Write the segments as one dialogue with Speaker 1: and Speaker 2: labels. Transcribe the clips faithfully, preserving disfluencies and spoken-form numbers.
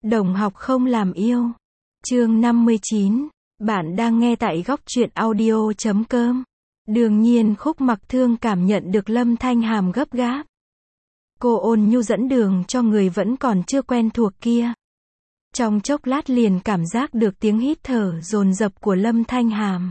Speaker 1: Đồng học không làm yêu. Chương năm mươi chín. Bạn đang nghe tại góc truyện audio chấm com. Đương nhiên Khúc Mặc Thương cảm nhận được Lâm Thanh Hàm gấp gáp. Cô ôn nhu dẫn đường cho người vẫn còn chưa quen thuộc kia. Trong chốc lát liền cảm giác được tiếng hít thở dồn dập của Lâm Thanh Hàm.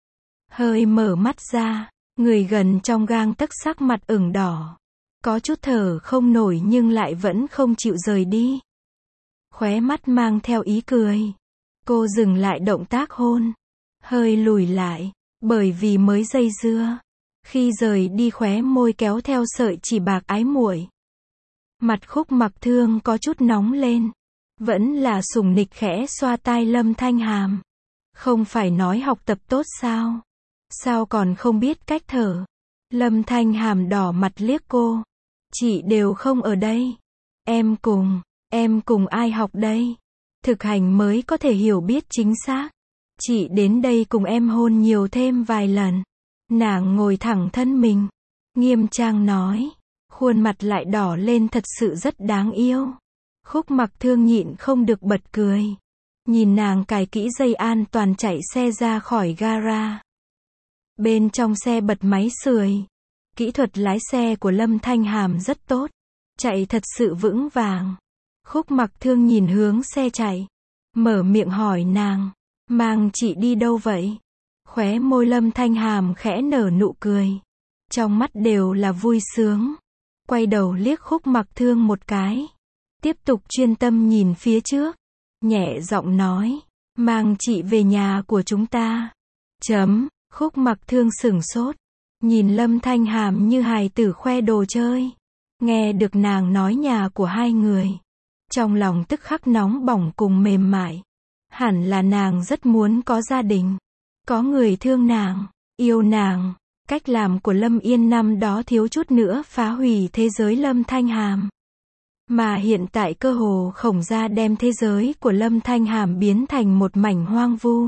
Speaker 1: Hơi mở mắt ra, người gần trong gang tấc sắc mặt ửng đỏ. Có chút thở không nổi nhưng lại vẫn không chịu rời đi. Khóe mắt mang theo ý cười. Cô dừng lại động tác hôn. Hơi lùi lại, bởi vì mới dây dưa. Khi rời đi khóe môi kéo theo sợi chỉ bạc ái muội. Mặt Khúc Mặc Thương có chút nóng lên. Vẫn là sủng nịch khẽ xoa tai Lâm Thanh Hàm. Không phải nói học tập tốt sao? Sao còn không biết cách thở? Lâm Thanh Hàm đỏ mặt liếc cô. Chị đều không ở đây. Em cùng, em cùng ai học đây? Thực hành mới có thể hiểu biết chính xác. Chị đến đây cùng em hôn nhiều thêm vài lần. Nàng ngồi thẳng thân mình. Nghiêm trang nói. Khuôn mặt lại đỏ lên thật sự rất đáng yêu. Khúc Mặc Thương nhịn không được bật cười. Nhìn nàng cài kỹ dây an toàn chạy xe ra khỏi gara. Bên trong xe bật máy sưởi. Kỹ thuật lái xe của Lâm Thanh Hàm rất tốt. Chạy thật sự vững vàng. Khúc Mặc Thương nhìn hướng xe chạy. Mở miệng hỏi nàng. Mang chị đi đâu vậy? Khóe môi Lâm Thanh Hàm khẽ nở nụ cười. Trong mắt đều là vui sướng. Quay đầu liếc Khúc Mặc Thương một cái. Tiếp tục chuyên tâm nhìn phía trước. Nhẹ giọng nói. Mang chị về nhà của chúng ta. Chấm. Khúc Mặc Thương sửng sốt. Nhìn Lâm Thanh Hàm như hài tử khoe đồ chơi. Nghe được nàng nói nhà của hai người. Trong lòng tức khắc nóng bỏng cùng mềm mại. Hẳn là nàng rất muốn có gia đình. Có người thương nàng, yêu nàng. Cách làm của Lâm Yên năm đó thiếu chút nữa phá hủy thế giới Lâm Thanh Hàm. Mà hiện tại cơ hồ khổng ra đem thế giới của Lâm Thanh Hàm biến thành một mảnh hoang vu.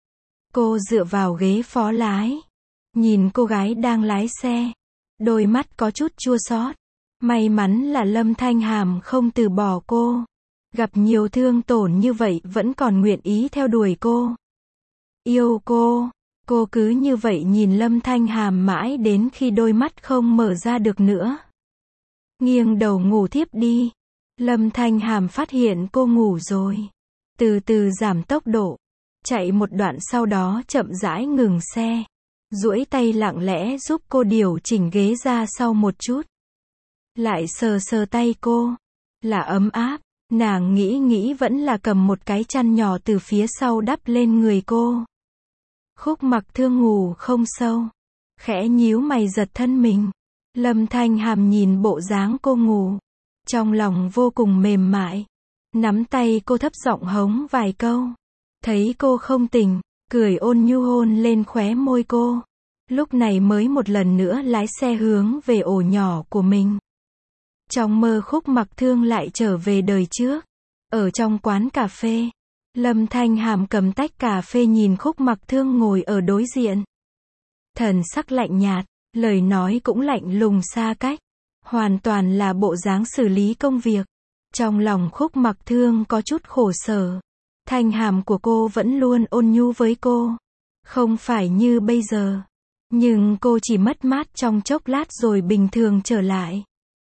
Speaker 1: Cô dựa vào ghế phó lái. Nhìn cô gái đang lái xe. Đôi mắt có chút chua xót. May mắn là Lâm Thanh Hàm không từ bỏ cô. Gặp nhiều thương tổn như vậy vẫn còn nguyện ý theo đuổi cô. Yêu cô. Cô cứ như vậy nhìn Lâm Thanh Hàm mãi đến khi đôi mắt không mở ra được nữa. Nghiêng đầu ngủ thiếp đi. Lâm Thanh Hàm phát hiện cô ngủ rồi. Từ từ giảm tốc độ. Chạy một đoạn sau đó chậm rãi ngừng xe. Duỗi tay lặng lẽ giúp cô điều chỉnh ghế ra sau một chút. Lại sờ sờ tay cô. Là ấm áp. Nàng nghĩ nghĩ vẫn là cầm một cái chăn nhỏ từ phía sau đắp lên người cô. Khúc Mặc Thương ngủ không sâu. Khẽ nhíu mày giật thân mình. Lâm Thanh Hàm nhìn bộ dáng cô ngủ. Trong lòng vô cùng mềm mại. Nắm tay cô thấp giọng hống vài câu. Thấy cô không tỉnh, cười ôn nhu hôn lên khóe môi cô. Lúc này mới một lần nữa lái xe hướng về ổ nhỏ của mình. Trong mơ Khúc Mặc Thương lại trở về đời trước. Ở trong quán cà phê. Lâm Thanh Hàm cầm tách cà phê nhìn Khúc Mặc Thương ngồi ở đối diện. Thần sắc lạnh nhạt, lời nói cũng lạnh lùng xa cách. Hoàn toàn là bộ dáng xử lý công việc. Trong lòng Khúc Mặc Thương có chút khổ sở. Thanh Hàm của cô vẫn luôn ôn nhu với cô. Không phải như bây giờ. Nhưng cô chỉ mất mát trong chốc lát rồi bình thường trở lại.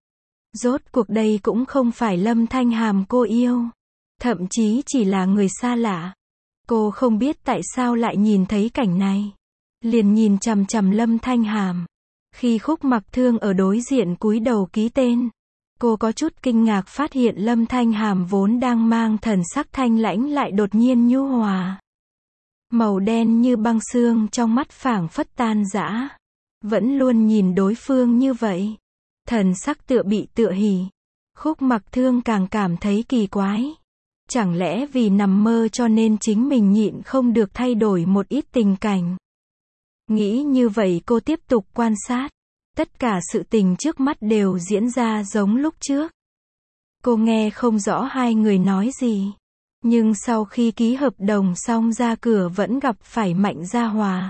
Speaker 1: Rốt cuộc đây cũng không phải Lâm Thanh Hàm cô yêu. Thậm chí chỉ là người xa lạ. Cô không biết tại sao lại nhìn thấy cảnh này. Liền nhìn chằm chằm Lâm Thanh Hàm. Khi Khúc Mặc Thương ở đối diện cúi đầu ký tên. Cô có chút kinh ngạc phát hiện Lâm Thanh Hàm vốn đang mang thần sắc thanh lãnh lại đột nhiên nhu hòa. Màu đen như băng xương trong mắt phảng phất tan rã. Vẫn luôn nhìn đối phương như vậy. Thần sắc tựa bị tựa hỉ. Khúc Mặc Thương càng cảm thấy kỳ quái. Chẳng lẽ vì nằm mơ cho nên chính mình nhịn không được thay đổi một ít tình cảnh. Nghĩ như vậy cô tiếp tục quan sát. Tất cả sự tình trước mắt đều diễn ra giống lúc trước. Cô nghe không rõ hai người nói gì. Nhưng sau khi ký hợp đồng xong ra cửa vẫn gặp phải Mạnh Gia Hòa.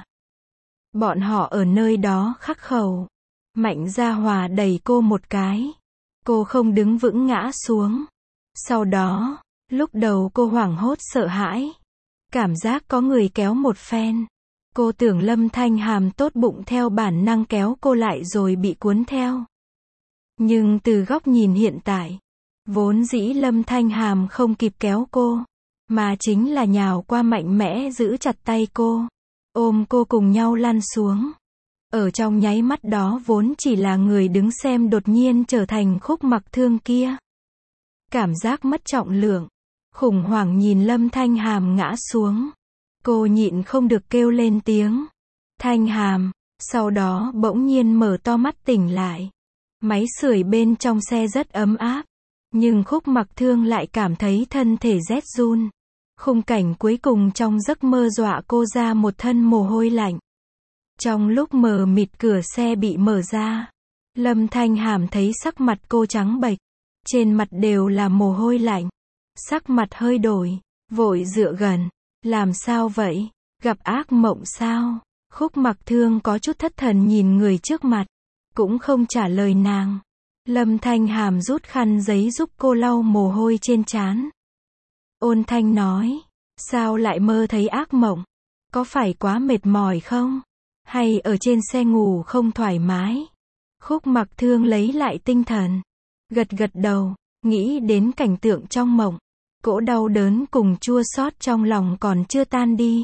Speaker 1: Bọn họ ở nơi đó khắc khẩu. Mạnh Gia Hòa đẩy cô một cái. Cô không đứng vững ngã xuống. Sau đó, Lúc đầu cô hoảng hốt sợ hãi. Cảm giác có người kéo một phen. Cô tưởng Lâm Thanh Hàm tốt bụng theo bản năng kéo cô lại rồi bị cuốn theo. Nhưng từ góc nhìn hiện tại, vốn dĩ Lâm Thanh Hàm không kịp kéo cô, mà chính là nhào qua mạnh mẽ giữ chặt tay cô, ôm cô cùng nhau lăn xuống. Ở trong nháy mắt đó vốn chỉ là người đứng xem đột nhiên trở thành Khúc Mặc Thương kia. Cảm giác mất trọng lượng, khủng hoảng nhìn Lâm Thanh Hàm ngã xuống. Cô nhịn không được kêu lên tiếng. Thanh Hàm, sau đó bỗng nhiên mở to mắt tỉnh lại. Máy sưởi bên trong xe rất ấm áp, nhưng Khúc Mặc Thương lại cảm thấy thân thể rét run. Khung cảnh cuối cùng trong giấc mơ dọa cô ra một thân mồ hôi lạnh. Trong lúc mờ mịt cửa xe bị mở ra, Lâm Thanh Hàm thấy sắc mặt cô trắng bệch, trên mặt đều là mồ hôi lạnh. Sắc mặt hơi đổi, vội dựa gần. Làm sao vậy? Gặp ác mộng sao? Khúc Mặc Thương có chút thất thần nhìn người trước mặt, cũng không trả lời nàng. Lâm Thanh Hàm rút khăn giấy giúp cô lau mồ hôi trên trán. Ôn thanh nói, sao lại mơ thấy ác mộng? Có phải quá mệt mỏi không? Hay ở trên xe ngủ không thoải mái? Khúc Mặc Thương lấy lại tinh thần, gật gật đầu, nghĩ đến cảnh tượng trong mộng. Cỗ đau đớn cùng chua xót trong lòng còn chưa tan đi.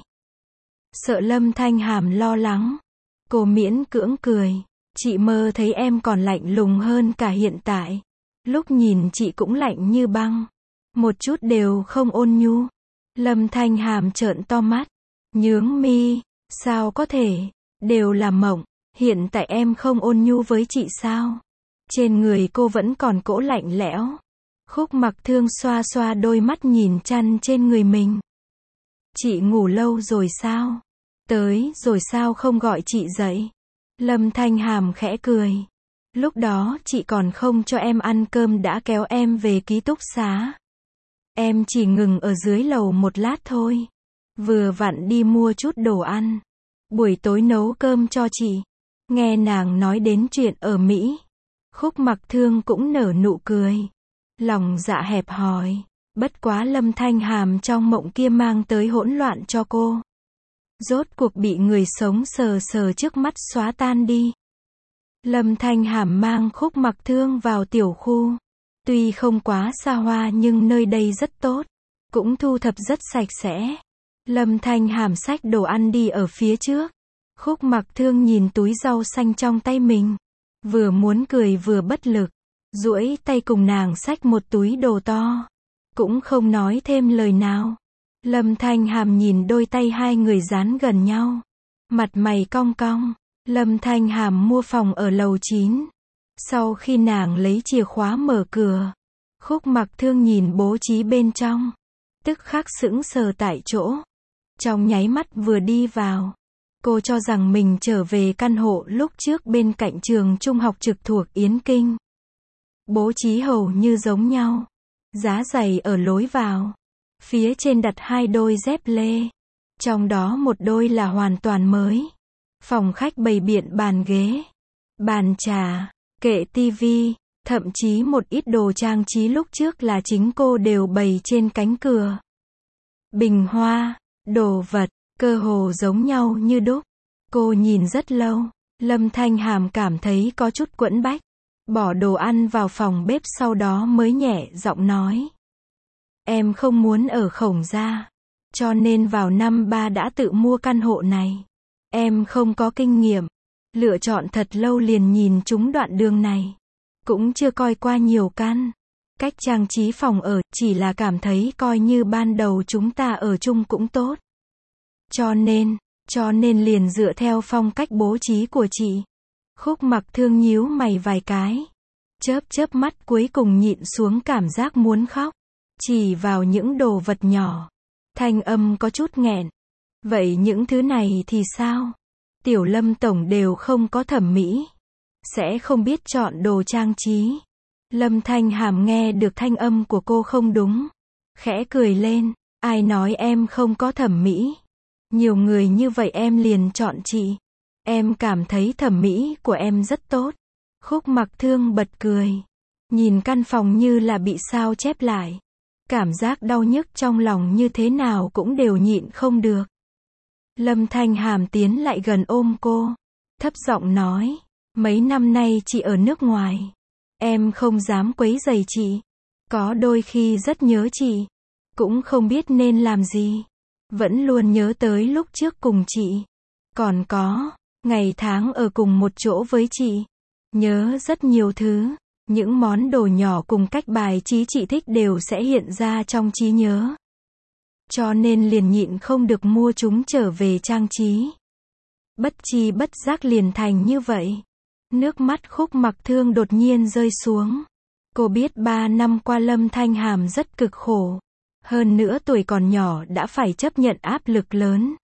Speaker 1: Sợ Lâm Thanh Hàm lo lắng, cô miễn cưỡng cười. Chị mơ thấy em còn lạnh lùng hơn cả hiện tại. Lúc nhìn chị cũng lạnh như băng, một chút đều không ôn nhu. Lâm Thanh Hàm trợn to mắt, nhướng mi, sao có thể, đều là mộng, hiện tại em không ôn nhu với chị sao? Trên người cô vẫn còn cỗ lạnh lẽo. Khúc Mặc Thương xoa xoa đôi mắt nhìn chăn trên người mình. Chị ngủ lâu rồi sao? Tới rồi sao không gọi chị dậy? Lâm Thanh Hàm khẽ cười. Lúc đó chị còn không cho em ăn cơm đã kéo em về ký túc xá. Em chỉ ngừng ở dưới lầu một lát thôi. Vừa vặn đi mua chút đồ ăn. Buổi tối nấu cơm cho chị. Nghe nàng nói đến chuyện ở Mỹ, Khúc Mặc Thương cũng nở nụ cười. Lòng dạ hẹp hòi. Bất quá Lâm Thanh Hàm trong mộng kia mang tới hỗn loạn cho cô. Rốt cuộc bị người sống sờ sờ trước mắt xóa tan đi. Lâm Thanh Hàm mang Khúc Mặc Thương vào tiểu khu. Tuy không quá xa hoa nhưng nơi đây rất tốt. Cũng thu thập rất sạch sẽ. Lâm Thanh Hàm xách đồ ăn đi ở phía trước. Khúc Mặc Thương nhìn túi rau xanh trong tay mình. Vừa muốn cười vừa bất lực. Duỗi tay cùng nàng xách một túi đồ to. Cũng không nói thêm lời nào. Lâm Thanh Hàm nhìn đôi tay hai người dán gần nhau. Mặt mày cong cong. Lâm Thanh Hàm mua phòng ở lầu chín. Sau khi nàng lấy chìa khóa mở cửa, Khúc Mặc Thương nhìn bố trí bên trong. Tức khắc sững sờ tại chỗ. Trong nháy mắt vừa đi vào, cô cho rằng mình trở về căn hộ lúc trước bên cạnh trường trung học trực thuộc Yến Kinh. Bố trí hầu như giống nhau. Giá giày ở lối vào. Phía trên đặt hai đôi dép lê. Trong đó một đôi là hoàn toàn mới. Phòng khách bày biện bàn ghế, bàn trà, kệ tivi, thậm chí một ít đồ trang trí lúc trước là chính cô đều bày trên cánh cửa. Bình hoa, đồ vật, cơ hồ giống nhau như đúc. Cô nhìn rất lâu, Lâm Thanh Hàm cảm thấy có chút quẫn bách. Bỏ đồ ăn vào phòng bếp sau đó mới nhẹ giọng nói. Em không muốn ở Khổng Gia, cho nên vào năm ba đã tự mua căn hộ này. Em không có kinh nghiệm, lựa chọn thật lâu liền nhìn trúng đoạn đường này. Cũng chưa coi qua nhiều căn. Cách trang trí phòng ở, chỉ là cảm thấy coi như ban đầu chúng ta ở chung cũng tốt. Cho nên, cho nên liền dựa theo phong cách bố trí của chị. Khúc Mặc Thương nhíu mày vài cái. Chớp chớp mắt cuối cùng nhịn xuống cảm giác muốn khóc. Chỉ vào những đồ vật nhỏ. Thanh âm có chút nghẹn. Vậy những thứ này thì sao? Tiểu Lâm tổng đều không có thẩm mỹ. Sẽ không biết chọn đồ trang trí. Lâm Thanh Hàm nghe được thanh âm của cô không đúng. Khẽ cười lên. Ai nói em không có thẩm mỹ? Nhiều người như vậy em liền chọn chị. Em cảm thấy thẩm mỹ của em rất tốt. Khúc Mặc Thương bật cười. Nhìn căn phòng như là bị sao chép lại. Cảm giác đau nhức trong lòng như thế nào cũng đều nhịn không được. Lâm Thanh Hàm tiến lại gần ôm cô, thấp giọng nói, mấy năm nay chị ở nước ngoài, em không dám quấy rầy chị, có đôi khi rất nhớ chị, cũng không biết nên làm gì, vẫn luôn nhớ tới lúc trước cùng chị, còn có, ngày tháng ở cùng một chỗ với chị, nhớ rất nhiều thứ, những món đồ nhỏ cùng cách bài trí chị thích đều sẽ hiện ra trong trí nhớ. Cho nên liền nhịn không được mua chúng trở về trang trí. Bất chi bất giác liền thành như vậy. Nước mắt Khúc Mặc Thương đột nhiên rơi xuống. Cô biết ba năm qua Lâm Thanh Hàm rất cực khổ. Hơn nữa tuổi còn nhỏ đã phải chấp nhận áp lực lớn.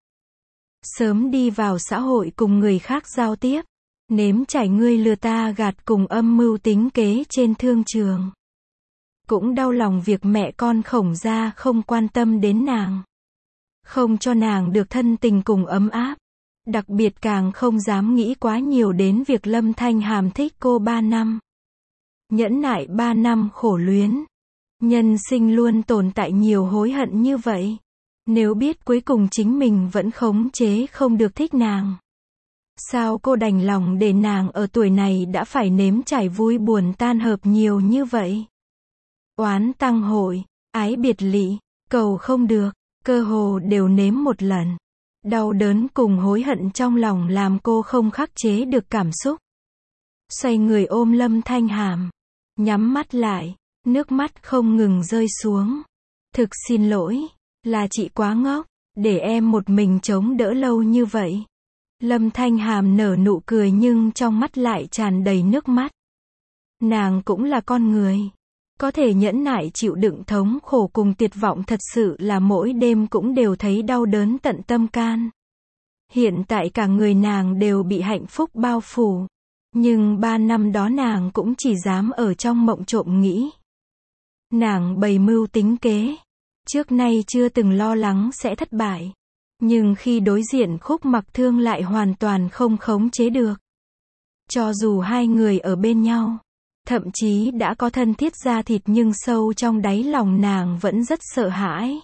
Speaker 1: Sớm đi vào xã hội cùng người khác giao tiếp. Nếm trải ngươi lừa ta gạt cùng âm mưu tính kế trên thương trường. Cũng đau lòng việc mẹ con Khổng gia không quan tâm đến nàng. Không cho nàng được thân tình cùng ấm áp. Đặc biệt càng không dám nghĩ quá nhiều đến việc Lâm Thanh Hàm thích cô ba năm. Nhẫn nại ba năm khổ luyến. Nhân sinh luôn tồn tại nhiều hối hận như vậy. Nếu biết cuối cùng chính mình vẫn khống chế không được thích nàng. Sao cô đành lòng để nàng ở tuổi này đã phải nếm trải vui buồn tan hợp nhiều như vậy? Oán tăng hội, ái biệt lị, cầu không được, cơ hồ đều nếm một lần. Đau đớn cùng hối hận trong lòng làm cô không khắc chế được cảm xúc. Xoay người ôm Lâm Thanh Hàm, nhắm mắt lại, nước mắt không ngừng rơi xuống. Thực xin lỗi, là chị quá ngốc, để em một mình chống đỡ lâu như vậy. Lâm Thanh Hàm nở nụ cười nhưng trong mắt lại tràn đầy nước mắt. Nàng cũng là con người. Có thể nhẫn nại chịu đựng thống khổ cùng tuyệt vọng thật sự là mỗi đêm cũng đều thấy đau đớn tận tâm can. Hiện tại cả người nàng đều bị hạnh phúc bao phủ. Nhưng ba năm đó nàng cũng chỉ dám ở trong mộng trộm nghĩ. Nàng bày mưu tính kế. Trước nay chưa từng lo lắng sẽ thất bại. Nhưng khi đối diện Khúc Mặc Thương lại hoàn toàn không khống chế được. Cho dù hai người ở bên nhau, thậm chí đã có thân thiết da thịt nhưng sâu trong đáy lòng nàng vẫn rất sợ hãi.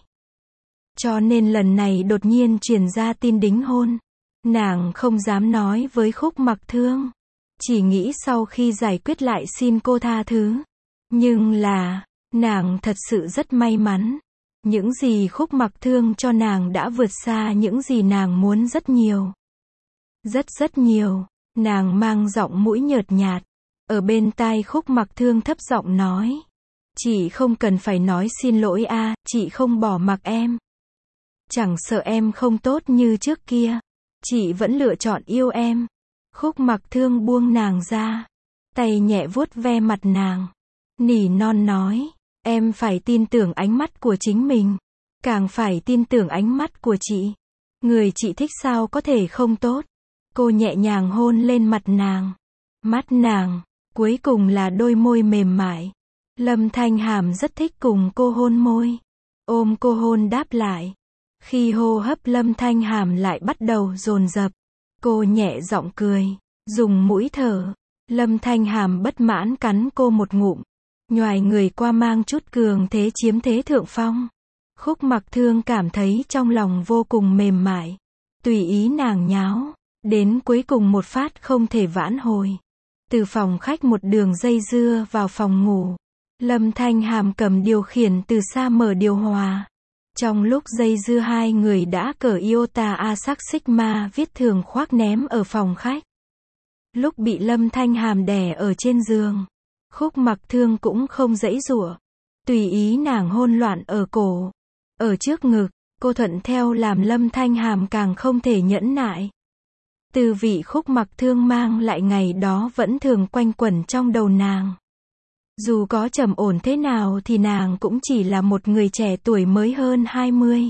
Speaker 1: Cho nên lần này đột nhiên truyền ra tin đính hôn. Nàng không dám nói với Khúc Mặc Thương. Chỉ nghĩ sau khi giải quyết lại xin cô tha thứ. Nhưng là, nàng thật sự rất may mắn. Những gì Khúc Mặc Thương cho nàng đã vượt xa những gì nàng muốn rất nhiều. Rất rất nhiều. Nàng mang giọng mũi nhợt nhạt. Ở bên tai Khúc Mặc Thương thấp giọng nói. Chị không cần phải nói xin lỗi a, à, chị không bỏ mặc em. Chẳng sợ em không tốt như trước kia. Chị vẫn lựa chọn yêu em. Khúc Mặc Thương buông nàng ra. Tay nhẹ vuốt ve mặt nàng. Nỉ non nói. Em phải tin tưởng ánh mắt của chính mình. Càng phải tin tưởng ánh mắt của chị. Người chị thích sao có thể không tốt. Cô nhẹ nhàng hôn lên mặt nàng. Mắt nàng. Cuối cùng là đôi môi mềm mại. Lâm Thanh Hàm rất thích cùng cô hôn môi. Ôm cô hôn đáp lại. Khi hô hấp Lâm Thanh Hàm lại bắt đầu dồn dập. Cô nhẹ giọng cười. Dùng mũi thở. Lâm Thanh Hàm bất mãn cắn cô một ngụm. Nhoài người qua mang chút cường thế chiếm thế thượng phong. Khúc Mặc Thương cảm thấy trong lòng vô cùng mềm mại. Tùy ý nàng nháo. Đến cuối cùng một phát không thể vãn hồi. Từ phòng khách một đường dây dưa vào phòng ngủ. Lâm Thanh Hàm cầm điều khiển từ xa mở điều hòa. Trong lúc dây dưa hai người đã cởi Iota Asac Sigma viết thường khoác ném ở phòng khách. Lúc bị Lâm Thanh Hàm đè ở trên giường. Khúc Mặc Thương cũng không giãy giụa. Tùy ý nàng hôn loạn ở cổ. Ở trước ngực, cô thuận theo làm Lâm Thanh Hàm càng không thể nhẫn nại. Từ vị Khúc Mặc Thương mang lại ngày đó vẫn thường quanh quẩn trong đầu nàng. Dù có trầm ổn thế nào thì nàng cũng chỉ là một người trẻ tuổi mới hơn hai mươi.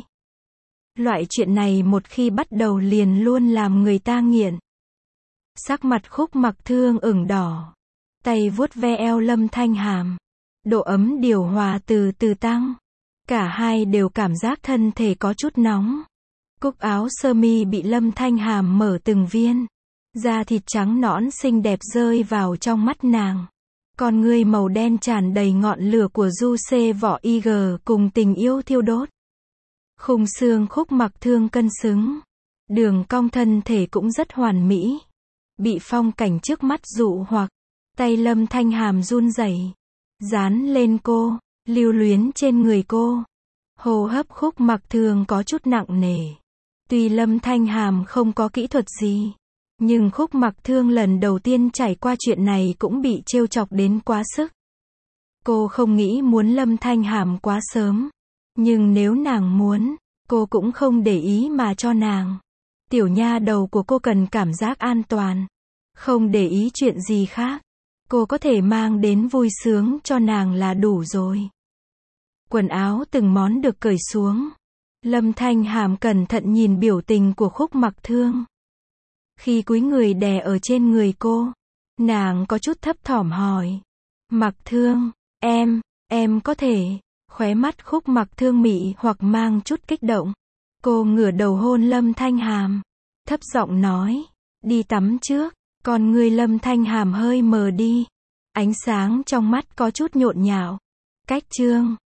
Speaker 1: Loại chuyện này một khi bắt đầu liền luôn làm người ta nghiện. Sắc mặt Khúc Mặc Thương ửng đỏ. Tay vuốt ve eo Lâm Thanh Hàm. Độ ấm điều hòa từ từ tăng. Cả hai đều cảm giác thân thể có chút nóng. Cúc áo sơ mi bị Lâm Thanh Hàm mở từng viên. Da thịt trắng nõn xinh đẹp rơi vào trong mắt nàng. Con ngươi màu đen tràn đầy ngọn lửa của du xê vỏ i giê cùng tình yêu thiêu đốt. Khung xương Khúc Mặc Thương cân xứng. Đường cong thân thể cũng rất hoàn mỹ. Bị phong cảnh trước mắt dụ hoặc. Tay Lâm Thanh Hàm run rẩy, dán lên cô, lưu luyến trên người cô. Hô hấp Khúc Mặc Thương có chút nặng nề. Tuy Lâm Thanh Hàm không có kỹ thuật gì, nhưng Khúc Mặc Thương lần đầu tiên trải qua chuyện này cũng bị trêu chọc đến quá sức. Cô không nghĩ muốn Lâm Thanh Hàm quá sớm, nhưng nếu nàng muốn, cô cũng không để ý mà cho nàng. Tiểu nha đầu của cô cần cảm giác an toàn, không để ý chuyện gì khác. Cô có thể mang đến vui sướng cho nàng là đủ rồi. Quần áo từng món được cởi xuống. Lâm Thanh Hàm cẩn thận nhìn biểu tình của Khúc Mặc Thương. Khi cúi người đè ở trên người cô, nàng có chút thấp thỏm hỏi. Mặc Thương, em, em có thể. Khóe mắt Khúc Mặc Thương mị hoặc mang chút kích động. Cô ngửa đầu hôn Lâm Thanh Hàm, thấp giọng nói, đi tắm trước. Còn người Lâm Thanh Hàm hơi mờ đi. Ánh sáng trong mắt có chút nhộn nhạo. Cách chương